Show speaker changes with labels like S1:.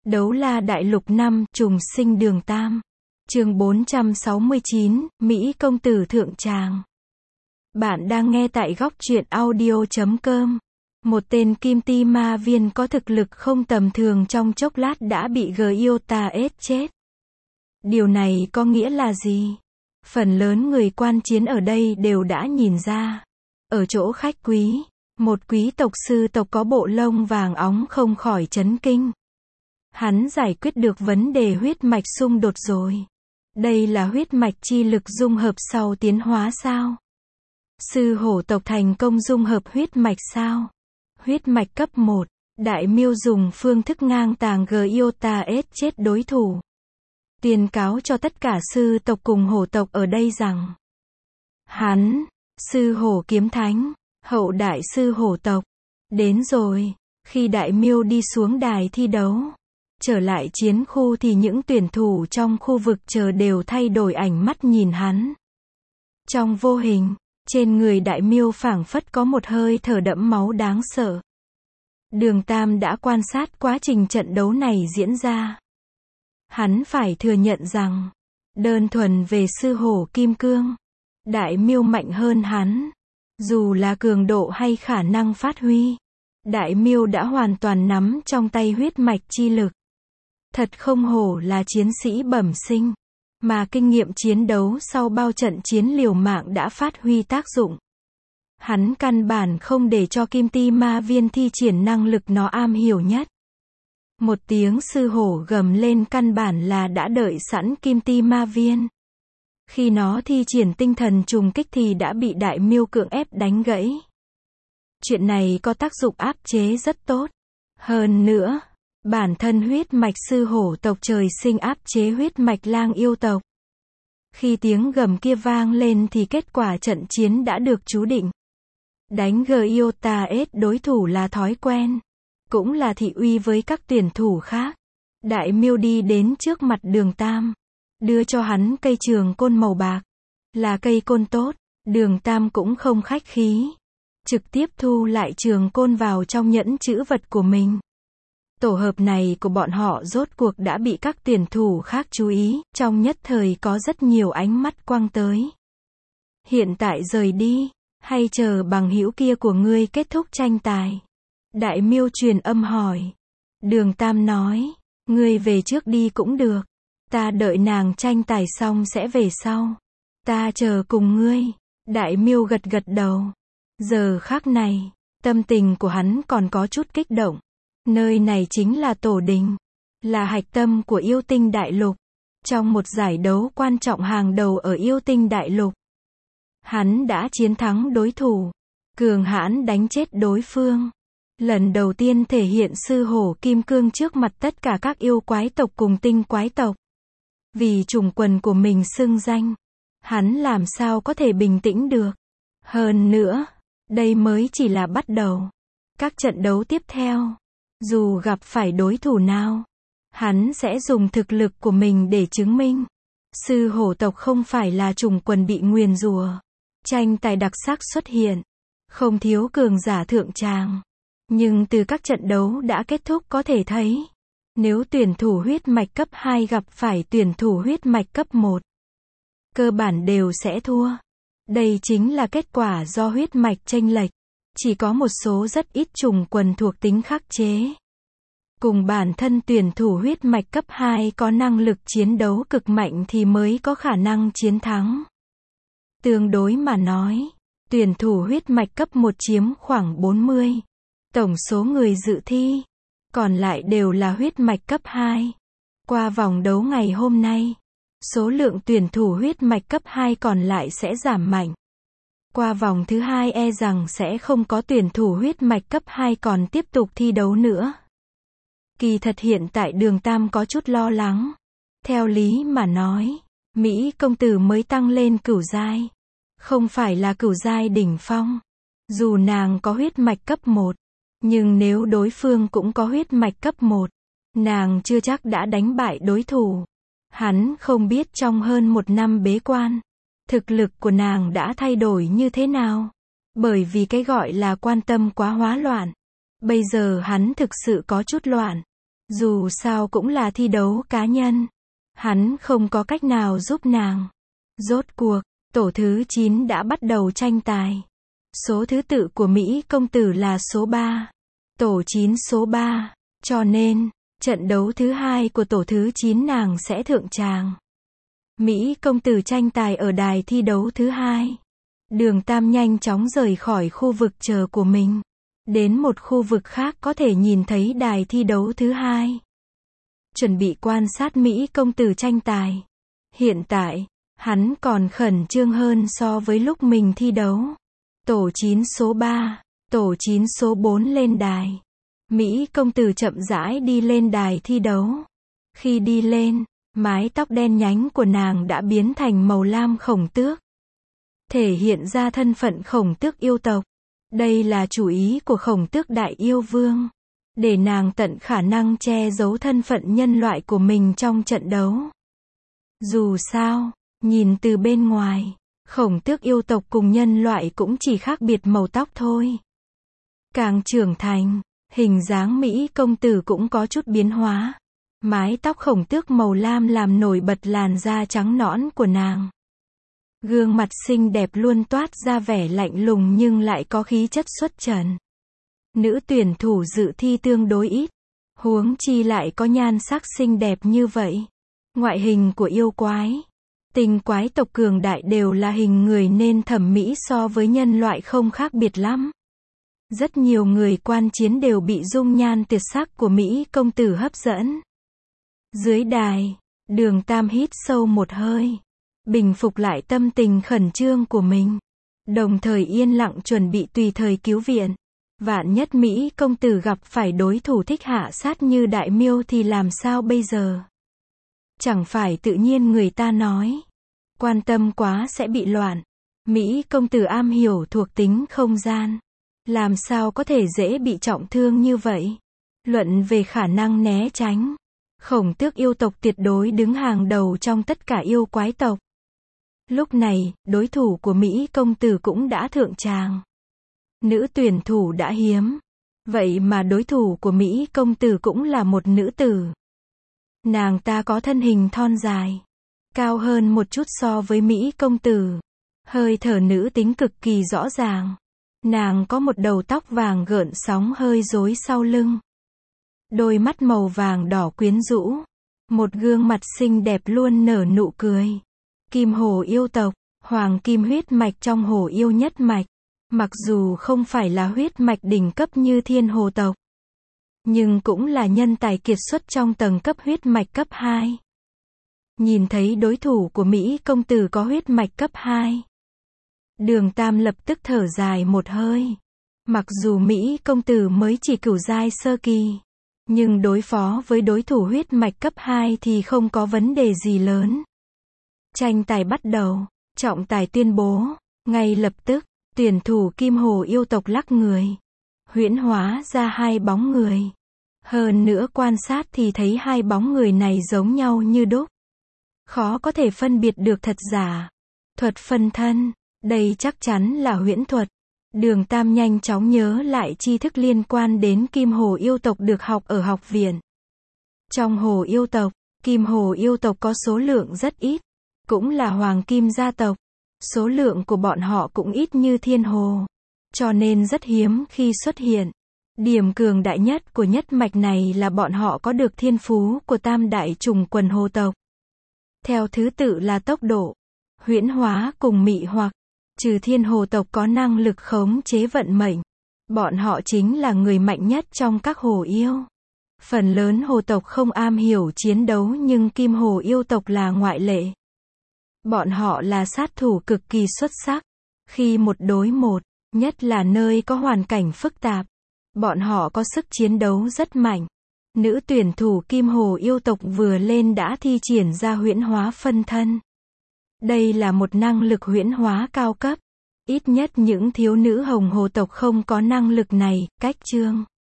S1: Đấu la đại lục 5, trùng sinh đường Tam. Chương 469, Mỹ công tử thượng tràng. Bạn đang nghe tại góc truyện audio.com. Một tên kim ti ma viên có thực lực không tầm thường trong chốc lát đã bị Gyota ết chết. Điều này có nghĩa là gì? Phần lớn người quan chiến ở đây đều đã nhìn ra. Ở chỗ khách quý, một quý tộc sư tộc có bộ lông vàng óng không khỏi chấn kinh. Hắn giải quyết được vấn đề huyết mạch xung đột rồi. Đây là huyết mạch chi lực dung hợp sau tiến hóa sao? Sư hổ tộc thành công dung hợp huyết mạch sao? Huyết mạch cấp 1, Đại Miêu dùng phương thức ngang tàng Gyota ết chết đối thủ. Tuyên cáo cho tất cả sư tộc cùng hổ tộc ở đây rằng hắn, sư hổ kiếm thánh, hậu đại sư hổ tộc, đến rồi. Khi Đại Miêu đi xuống đài thi đấu, trở lại chiến khu thì những tuyển thủ trong khu vực chờ đều thay đổi ánh mắt nhìn hắn. Trong vô hình, trên người Đại Miêu phảng phất có một hơi thở đẫm máu đáng sợ. Đường Tam đã quan sát quá trình trận đấu này diễn ra. Hắn phải thừa nhận rằng, đơn thuần về sư hổ kim cương, Đại Miêu mạnh hơn hắn. Dù là cường độ hay khả năng phát huy, Đại Miêu đã hoàn toàn nắm trong tay huyết mạch chi lực. Thật không hổ là chiến sĩ bẩm sinh, mà kinh nghiệm chiến đấu sau bao trận chiến liều mạng đã phát huy tác dụng. Hắn căn bản không để cho kim ti ma viên thi triển năng lực nó am hiểu nhất. Một tiếng sư hổ gầm lên căn bản là đã đợi sẵn kim ti ma viên. Khi nó thi triển tinh thần trùng kích thì đã bị Đại Miêu cưỡng ép đánh gãy. Chuyện này có tác dụng áp chế rất tốt. Hơn nữa, bản thân huyết mạch sư hổ tộc trời sinh áp chế huyết mạch lang yêu tộc. Khi tiếng gầm kia vang lên thì kết quả trận chiến đã được chú định. Đánh Gyota ết đối thủ là thói quen, cũng là thị uy với các tuyển thủ khác. Đại Miêu đi đến trước mặt Đường Tam, đưa cho hắn cây trường côn màu bạc. Là cây côn tốt, Đường Tam cũng không khách khí, trực tiếp thu lại trường côn vào trong nhẫn trữ vật của mình. Tổ hợp này của bọn họ rốt cuộc đã bị các tuyển thủ khác chú ý, trong nhất thời có rất nhiều ánh mắt quăng tới. Hiện tại rời đi, hay chờ bằng hữu kia của ngươi kết thúc tranh tài? Đại Miêu truyền âm hỏi. Đường Tam nói, ngươi về trước đi cũng được. Ta đợi nàng tranh tài xong sẽ về sau. Ta chờ cùng ngươi. Đại Miêu gật gật đầu. Giờ khắc này, tâm tình của hắn còn có chút kích động. Nơi này chính là tổ đình, là hạch tâm của yêu tinh đại lục. Trong một giải đấu quan trọng hàng đầu ở yêu tinh đại lục, hắn đã chiến thắng đối thủ, cường hãn đánh chết đối phương. Lần đầu tiên thể hiện sư hổ kim cương trước mặt tất cả các yêu quái tộc cùng tinh quái tộc. Vì chủng quần của mình xưng danh, hắn làm sao có thể bình tĩnh được. Hơn nữa, đây mới chỉ là bắt đầu. Các trận đấu tiếp theo, dù gặp phải đối thủ nào, hắn sẽ dùng thực lực của mình để chứng minh. Sư hổ tộc không phải là chủng quần bị nguyền rủa. Tranh tài đặc sắc xuất hiện, không thiếu cường giả thượng tràng. Nhưng từ các trận đấu đã kết thúc có thể thấy, nếu tuyển thủ huyết mạch cấp 2 gặp phải tuyển thủ huyết mạch cấp 1, cơ bản đều sẽ thua. Đây chính là kết quả do huyết mạch chênh lệch. Chỉ có một số rất ít chủng quần thuộc tính khắc chế. Cùng bản thân tuyển thủ huyết mạch cấp 2 có năng lực chiến đấu cực mạnh thì mới có khả năng chiến thắng. Tương đối mà nói, tuyển thủ huyết mạch cấp 1 chiếm khoảng 40. Tổng số người dự thi, còn lại đều là huyết mạch cấp 2. Qua vòng đấu ngày hôm nay, số lượng tuyển thủ huyết mạch cấp 2 còn lại sẽ giảm mạnh. Qua vòng thứ 2 e rằng sẽ không có tuyển thủ huyết mạch cấp 2 còn tiếp tục thi đấu nữa. Kỳ thật hiện tại Đường Tam có chút lo lắng. Theo lý mà nói, Mỹ công tử mới tăng lên cửu giai, không phải là cửu giai đỉnh phong. Dù nàng có huyết mạch cấp 1, nhưng nếu đối phương cũng có huyết mạch cấp 1, nàng chưa chắc đã đánh bại đối thủ. Hắn không biết trong hơn 1 năm bế quan, thực lực của nàng đã thay đổi như thế nào. Bởi vì cái gọi là quan tâm quá hóa loạn. Bây giờ hắn thực sự có chút loạn. Dù sao cũng là thi đấu cá nhân. Hắn không có cách nào giúp nàng. Rốt cuộc, tổ thứ 9 đã bắt đầu tranh tài. Số thứ tự của Mỹ công tử là số 3. Tổ 9 số 3. Cho nên, trận đấu thứ 2 của tổ thứ 9 nàng sẽ thượng tràng. Mỹ công tử tranh tài ở đài thi đấu thứ 2. Đường Tam nhanh chóng rời khỏi khu vực chờ của mình. Đến một khu vực khác có thể nhìn thấy đài thi đấu thứ 2. Chuẩn bị quan sát Mỹ công tử tranh tài. Hiện tại, hắn còn khẩn trương hơn so với lúc mình thi đấu. Tổ 9 số 3, tổ 9 số 4 lên đài. Mỹ công tử chậm rãi đi lên đài thi đấu. Khi đi lên, mái tóc đen nhánh của nàng đã biến thành màu lam khổng tước. Thể hiện ra thân phận khổng tước yêu tộc. Đây là chủ ý của khổng tước đại yêu vương. Để nàng tận khả năng che giấu thân phận nhân loại của mình trong trận đấu. Dù sao, nhìn từ bên ngoài, khổng tước yêu tộc cùng nhân loại cũng chỉ khác biệt màu tóc thôi. Càng trưởng thành, hình dáng Mỹ công tử cũng có chút biến hóa. Mái tóc khổng tước màu lam làm nổi bật làn da trắng nõn của nàng. Gương mặt xinh đẹp luôn toát ra vẻ lạnh lùng nhưng lại có khí chất xuất trần. Nữ tuyển thủ dự thi tương đối ít, huống chi lại có nhan sắc xinh đẹp như vậy. Ngoại hình của yêu quái, tinh quái tộc cường đại đều là hình người nên thẩm mỹ so với nhân loại không khác biệt lắm. Rất nhiều người quan chiến đều bị dung nhan tuyệt sắc của Mỹ công tử hấp dẫn. Dưới đài, Đường Tam hít sâu một hơi, bình phục lại tâm tình khẩn trương của mình, đồng thời yên lặng chuẩn bị tùy thời cứu viện. Vạn nhất Mỹ công tử gặp phải đối thủ thích hạ sát như Đại Miêu thì làm sao bây giờ? Chẳng phải tự nhiên người ta nói, quan tâm quá sẽ bị loạn. Mỹ công tử am hiểu thuộc tính không gian, làm sao có thể dễ bị trọng thương như vậy? Luận về khả năng né tránh, khổng tước yêu tộc tuyệt đối đứng hàng đầu trong tất cả yêu quái tộc. Lúc này, đối thủ của Mỹ công tử cũng đã thượng tràng. Nữ tuyển thủ đã hiếm. Vậy mà đối thủ của Mỹ công tử cũng là một nữ tử. Nàng ta có thân hình thon dài, cao hơn một chút so với Mỹ công tử. Hơi thở nữ tính cực kỳ rõ ràng. Nàng có một đầu tóc vàng gợn sóng hơi rối sau lưng. Đôi mắt màu vàng đỏ quyến rũ. Một gương mặt xinh đẹp luôn nở nụ cười. Kim hồ yêu tộc, hoàng kim huyết mạch trong hồ yêu nhất mạch. Mặc dù không phải là huyết mạch đỉnh cấp như thiên hồ tộc, nhưng cũng là nhân tài kiệt xuất trong tầng cấp huyết mạch cấp 2. Nhìn thấy đối thủ của Mỹ công tử có huyết mạch cấp 2. Đường Tam lập tức thở dài một hơi. Mặc dù Mỹ công tử mới chỉ cửu giai sơ kỳ, nhưng đối phó với đối thủ huyết mạch cấp 2 thì không có vấn đề gì lớn. Tranh tài bắt đầu, trọng tài tuyên bố, ngay lập tức, tuyển thủ Kim Hồ yêu tộc lắc người, huyễn hóa ra hai bóng người. Hơn nữa quan sát thì thấy hai bóng người này giống nhau như đúc. Khó có thể phân biệt được thật giả. Thuật phân thân, đây chắc chắn là huyễn thuật. Đường Tam nhanh chóng nhớ lại tri thức liên quan đến Kim Hồ yêu tộc được học ở học viện. Trong Hồ yêu tộc, Kim Hồ yêu tộc có số lượng rất ít, cũng là hoàng kim gia tộc. Số lượng của bọn họ cũng ít như thiên hồ, cho nên rất hiếm khi xuất hiện. Điểm cường đại nhất của nhất mạch này là bọn họ có được thiên phú của tam đại trùng quần hồ tộc. Theo thứ tự là tốc độ, huyễn hóa cùng mị hoặc. Trừ thiên hồ tộc có năng lực khống chế vận mệnh, bọn họ chính là người mạnh nhất trong các hồ yêu. Phần lớn hồ tộc không am hiểu chiến đấu nhưng Kim Hồ yêu tộc là ngoại lệ. Bọn họ là sát thủ cực kỳ xuất sắc. Khi một đối một, nhất là nơi có hoàn cảnh phức tạp, bọn họ có sức chiến đấu rất mạnh. Nữ tuyển thủ Kim Hồ yêu tộc vừa lên đã thi triển ra huyễn hóa phân thân. Đây là một năng lực huyễn hóa cao cấp. Ít nhất những thiếu nữ hồng hồ tộc không có năng lực này. Cách chương